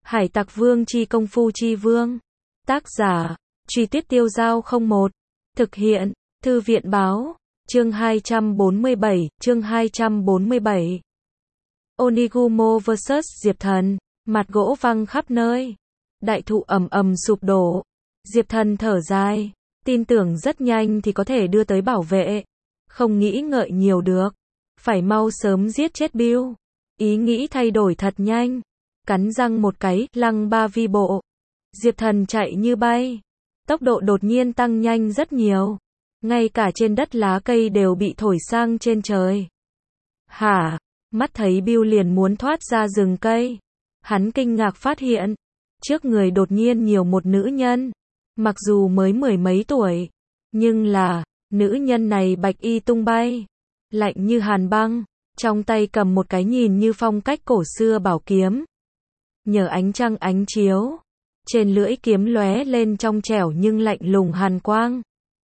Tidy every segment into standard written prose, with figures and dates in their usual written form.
Hải Tặc Vương chi công phu chi vương. Tác giả, Truy Tuyết Tiêu Giao 01. Thực hiện, Thư viện Báo. Chương 247, chương 247. Onigumo vs Diệp Thần. Mặt gỗ văng khắp nơi. Đại thụ ầm ầm sụp đổ. Diệp Thần thở dài. Tin tưởng rất nhanh thì có thể đưa tới bảo vệ. Không nghĩ ngợi nhiều được. Phải mau sớm giết chết Bill. Ý nghĩ thay đổi thật nhanh. Cắn răng một cái, lăng ba vi bộ. Diệp Thần chạy như bay. Tốc độ đột nhiên tăng nhanh rất nhiều. Ngay cả trên đất lá cây đều bị thổi sang trên trời. Hả? Mắt thấy Bill liền muốn thoát ra rừng cây. Hắn kinh ngạc phát hiện. Trước người đột nhiên nhiều một nữ nhân. Mặc dù mới mười mấy tuổi. Nhưng là, nữ nhân này bạch y tung bay. Lạnh như hàn băng. Trong tay cầm một cái nhìn như phong cách cổ xưa bảo kiếm. Nhờ ánh trăng ánh chiếu. Trên lưỡi kiếm lóe lên trong trẻo nhưng lạnh lùng hàn quang.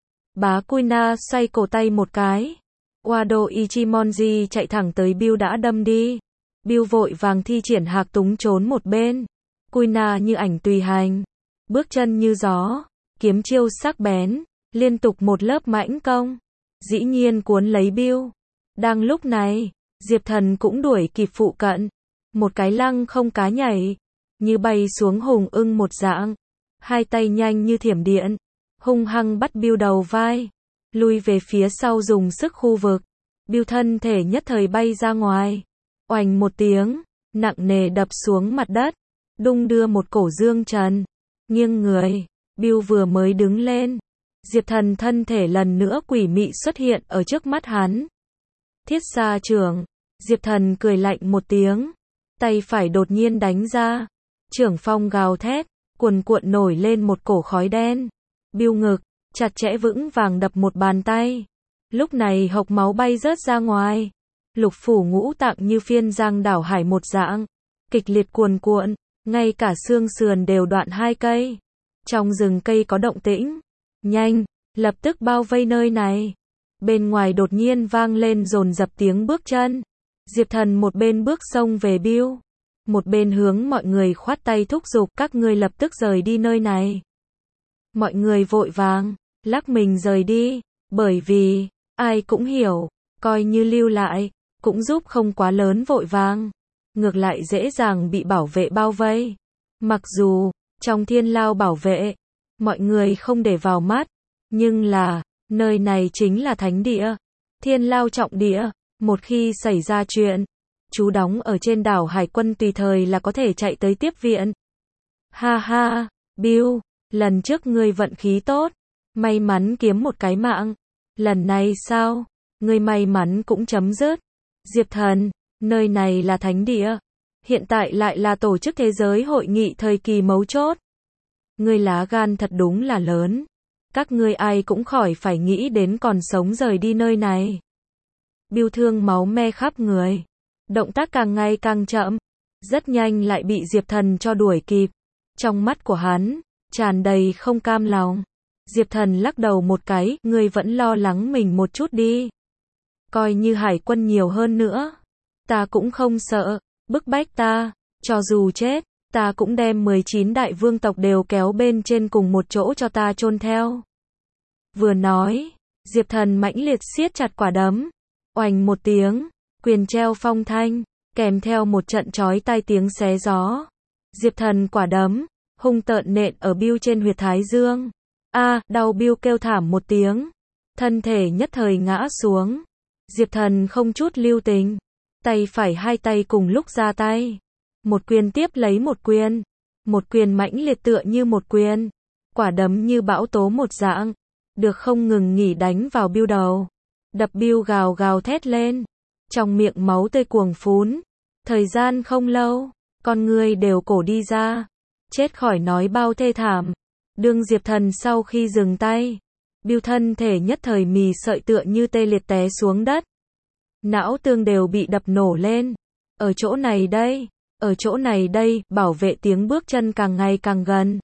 Bá Kuina xoay cổ tay một cái. Wado Ichimonji chạy thẳng tới Bill đã đâm đi. Bill vội vàng thi triển hạc túng trốn một bên. Kuina như ảnh tùy hành. Bước chân như gió. Kiếm chiêu sắc bén. Liên tục một lớp mãnh công. Dĩ nhiên cuốn lấy Bill. Đang lúc này, Diệp Thần cũng đuổi kịp phụ cận. Một cái lăng không cá nhảy. Như bay xuống hùng ưng một dạng. Hai tay nhanh như thiểm điện. Hung hăng bắt Bill đầu vai. Lui về phía sau dùng sức khu vực. Bill thân thể nhất thời bay ra ngoài. Oành một tiếng. Nặng nề đập xuống mặt đất. Đung đưa một cổ dương trần. Nghiêng người. Bill vừa mới đứng lên. Diệp Thần thân thể lần nữa quỷ mị xuất hiện ở trước mắt hắn. Thiết xa trưởng. Diệp Thần cười lạnh một tiếng. Tay phải đột nhiên đánh ra. Trưởng phong gào thét. Cuồn cuộn nổi lên một cổ khói đen. Bill ngực. Chặt chẽ vững vàng đập một bàn tay. Lúc này hộc máu bay rớt ra ngoài. Lục phủ ngũ tạng như phiên giang đảo hải một dạng. Kịch liệt cuồn cuộn. Ngay cả xương sườn đều đoạn hai cây. Trong rừng cây có động tĩnh. Nhanh. Lập tức bao vây nơi này. Bên ngoài đột nhiên vang lên dồn dập tiếng bước chân. Diệp Thần một bên bước xông về Bill. Một bên hướng mọi người khoát tay thúc giục các ngươi lập tức rời đi nơi này. Mọi người vội vàng, lắc mình rời đi. Bởi vì, ai cũng hiểu, coi như lưu lại, cũng giúp không quá lớn vội vàng. Ngược lại dễ dàng bị bảo vệ bao vây. Mặc dù, trong thiên lao bảo vệ, mọi người không để vào mắt. Nhưng là, nơi này chính là thánh địa. Thiên lao trọng địa. Một khi xảy ra chuyện, chú đóng ở trên đảo hải quân tùy thời là có thể chạy tới tiếp viện. Ha ha, Bill, lần trước ngươi vận khí tốt. May mắn kiếm một cái mạng. Lần này sao? Ngươi may mắn cũng chấm dứt. Diệp Thần, nơi này là thánh địa. Hiện tại lại là tổ chức thế giới hội nghị thời kỳ mấu chốt. Ngươi lá gan thật đúng là lớn. Các ngươi ai cũng khỏi phải nghĩ đến còn sống rời đi nơi này. Bill thương máu me khắp người. Động tác càng ngày càng chậm. Rất nhanh lại bị Diệp Thần cho đuổi kịp. Trong mắt của hắn, tràn đầy không cam lòng. Diệp Thần lắc đầu một cái, ngươi vẫn lo lắng mình một chút đi. Coi như hải quân nhiều hơn nữa. Ta cũng không sợ, bức bách ta, cho dù chết, ta cũng đem 19 đại vương tộc đều kéo bên trên cùng một chỗ cho ta chôn theo. Vừa nói, Diệp Thần mãnh liệt siết chặt quả đấm. Oành một tiếng, quyền treo phong thanh, kèm theo một trận chói tai tiếng xé gió. Diệp Thần quả đấm, hung tợn nện ở Bill trên huyệt thái dương. Đau. Bill kêu thảm một tiếng. Thân thể nhất thời ngã xuống. Diệp Thần không chút lưu tình. Tay phải hai tay cùng lúc ra tay. Một quyền tiếp lấy một quyền. Một quyền mãnh liệt tựa như một quyền. Quả đấm như bão tố một dạng. Được không ngừng nghỉ đánh vào Bill đầu. Đập Bill gào gào thét lên. Trong miệng máu tươi cuồng phún. Thời gian không lâu, con người đều cổ đi ra. Chết khỏi nói bao thê thảm. Đương Diệp Thần sau khi dừng tay. Bill thân thể nhất thời mì sợi tựa như tê liệt té xuống đất. Não tương đều bị đập nổ lên. Ở chỗ này đây, ở chỗ này đây, bảo vệ tiếng bước chân càng ngày càng gần.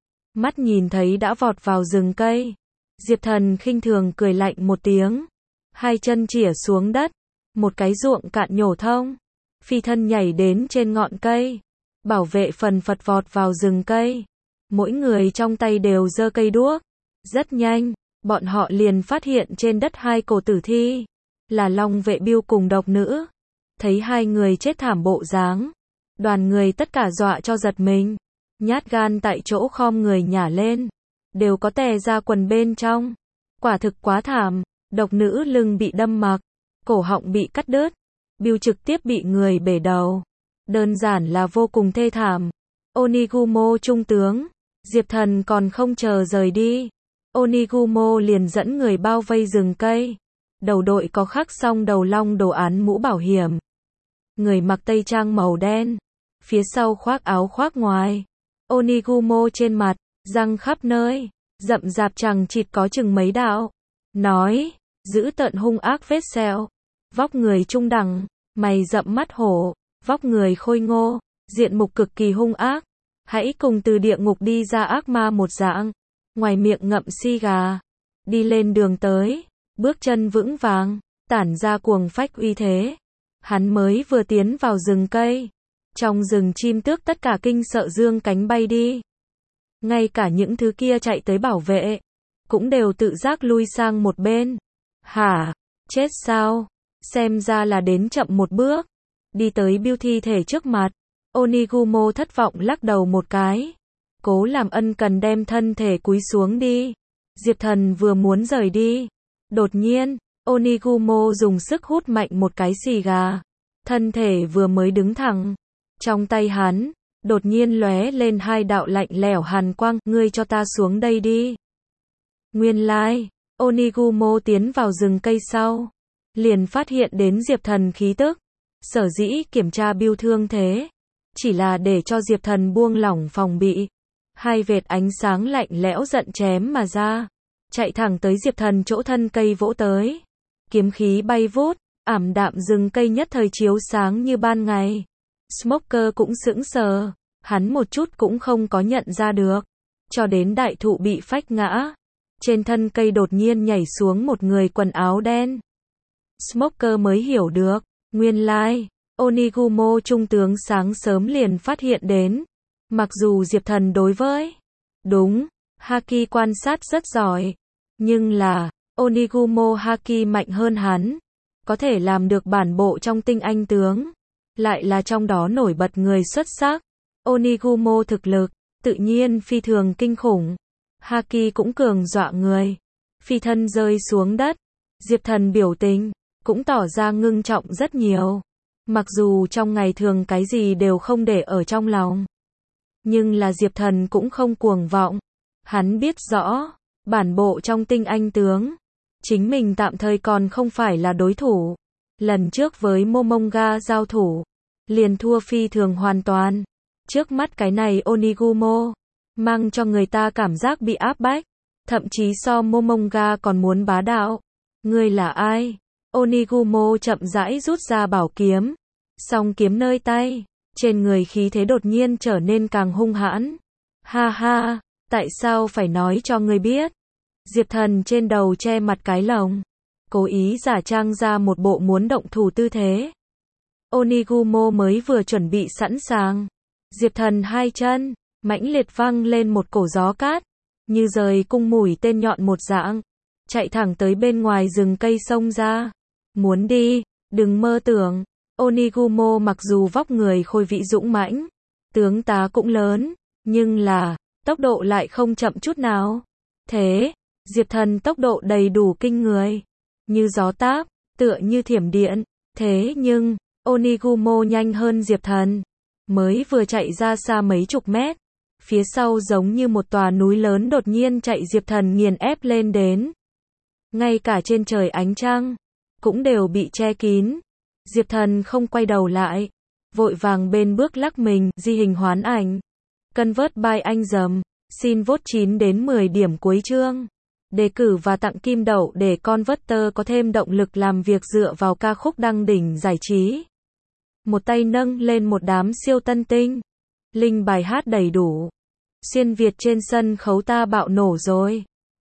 Mắt nhìn thấy đã vọt vào rừng cây. Diệp Thần khinh thường cười lạnh một tiếng. Hai chân chĩa xuống đất. Một cái ruộng cạn nhổ thông. Phi thân nhảy đến trên ngọn cây. Bảo vệ phần phật vọt vào rừng cây. Mỗi người trong tay đều giơ cây đuốc. Rất nhanh, bọn họ liền phát hiện trên đất hai cổ tử thi. Là Long Vệ Biêu cùng độc nữ. Thấy hai người chết thảm bộ dáng. Đoàn người tất cả dọa cho giật mình. Nhát gan tại chỗ khom người nhả lên. Đều có tè ra quần bên trong. Quả thực quá thảm. Độc nữ lưng bị đâm mặc. Cổ họng bị cắt đứt. Biêu trực tiếp bị người bể đầu. Đơn giản là vô cùng thê thảm. Onigumo trung tướng. Diệp Thần còn không chờ rời đi. Onigumo liền dẫn người bao vây rừng cây. Đầu đội có khắc song đầu long đồ án mũ bảo hiểm. Người mặc tây trang màu đen. Phía sau khoác áo khoác ngoài. Onigumo trên mặt, răng khắp nơi. Rậm rạp chằng chịt có chừng mấy đạo. Nói, giữ tợn hung ác vết sẹo. Vóc người trung đẳng, mày rậm mắt hổ. Vóc người khôi ngô, diện mục cực kỳ hung ác. Hãy cùng từ địa ngục đi ra ác ma một dạng. Ngoài miệng ngậm xi gà. Đi lên đường tới. Bước chân vững vàng. Tản ra cuồng phách uy thế. Hắn mới vừa tiến vào rừng cây. Trong rừng chim tước tất cả kinh sợ dương cánh bay đi. Ngay cả những thứ kia chạy tới bảo vệ. Cũng đều tự giác lui sang một bên. Hả? Chết sao? Xem ra là đến chậm một bước. Đi tới Biêu thi thể trước mặt. Onigumo thất vọng lắc đầu một cái. Cố làm ân cần đem thân thể cúi xuống đi. Diệp Thần vừa muốn rời đi. Đột nhiên, Onigumo dùng sức hút mạnh một cái xì gà. Thân thể vừa mới đứng thẳng. Trong tay hắn, đột nhiên lóe lên hai đạo lạnh lẽo hàn quang. Ngươi cho ta xuống đây đi. Nguyên lai, Onigumo tiến vào rừng cây sau. Liền phát hiện đến Diệp Thần khí tức. Sở dĩ kiểm tra Biêu thương thế. Chỉ là để cho Diệp Thần buông lỏng phòng bị. Hai vệt ánh sáng lạnh lẽo giận chém mà ra. Chạy thẳng tới Diệp Thần chỗ thân cây vỗ tới. Kiếm khí bay vút, ảm đạm rừng cây nhất thời chiếu sáng như ban ngày. Smoker cũng sững sờ. Hắn một chút cũng không có nhận ra được. Cho đến đại thụ bị phách ngã. Trên thân cây đột nhiên nhảy xuống một người quần áo đen. Smoker mới hiểu được. Nguyên lai, Onigumo trung tướng sáng sớm liền phát hiện đến. Mặc dù Diệp Thần đối với đúng, Haki quan sát rất giỏi. Nhưng là, Onigumo Haki mạnh hơn hắn. Có thể làm được bản bộ trong tinh anh tướng. Lại là trong đó nổi bật người xuất sắc. Onigumo thực lực, tự nhiên phi thường kinh khủng. Haki cũng cường dọa người. Phi thân rơi xuống đất. Diệp Thần biểu tình cũng tỏ ra ngưng trọng rất nhiều. Mặc dù trong ngày thường cái gì đều không để ở trong lòng. Nhưng là Diệp Thần cũng không cuồng vọng. Hắn biết rõ, bản bộ trong tinh anh tướng. Chính mình tạm thời còn không phải là đối thủ. Lần trước với Momonga giao thủ. Liền thua phi thường hoàn toàn. Trước mắt cái này Onigumo. Mang cho người ta cảm giác bị áp bách. Thậm chí so Momonga còn muốn bá đạo. Ngươi là ai? Onigumo chậm rãi rút ra bảo kiếm. Song kiếm nơi tay. Trên người khí thế đột nhiên trở nên càng hung hãn. Ha ha, tại sao phải nói cho ngươi biết? Diệp Thần trên đầu che mặt cái lồng. Cố ý giả trang ra một bộ muốn động thủ tư thế. Onigumo mới vừa chuẩn bị sẵn sàng. Diệp Thần hai chân, mãnh liệt văng lên một cổ gió cát. Như rời cung mũi tên nhọn một dạng. Chạy thẳng tới bên ngoài rừng cây xông ra. Muốn đi, đừng mơ tưởng. Onigumo mặc dù vóc người khôi vĩ dũng mãnh, tướng tá cũng lớn, nhưng là, tốc độ lại không chậm chút nào. Thế, Diệp Thần tốc độ đầy đủ kinh người. Như gió táp, tựa như thiểm điện. Thế nhưng, Onigumo nhanh hơn Diệp Thần. Mới vừa chạy ra xa mấy chục mét. Phía sau giống như một tòa núi lớn đột nhiên chạy Diệp Thần nghiền ép lên đến. Ngay cả trên trời ánh trăng, cũng đều bị che kín. Diệp Thần không quay đầu lại. Vội vàng bên bước lắc mình, di hình hoán ảnh. Convert by anh dầm. Xin vote 9 đến 10 điểm cuối chương. Đề cử và tặng kim đậu để Converter có thêm động lực làm việc dựa vào ca khúc đăng đỉnh giải trí. Một tay nâng lên một đám siêu tân tinh. Link bài hát đầy đủ. Xuyên Việt trên sân khấu ta bạo nổ rồi.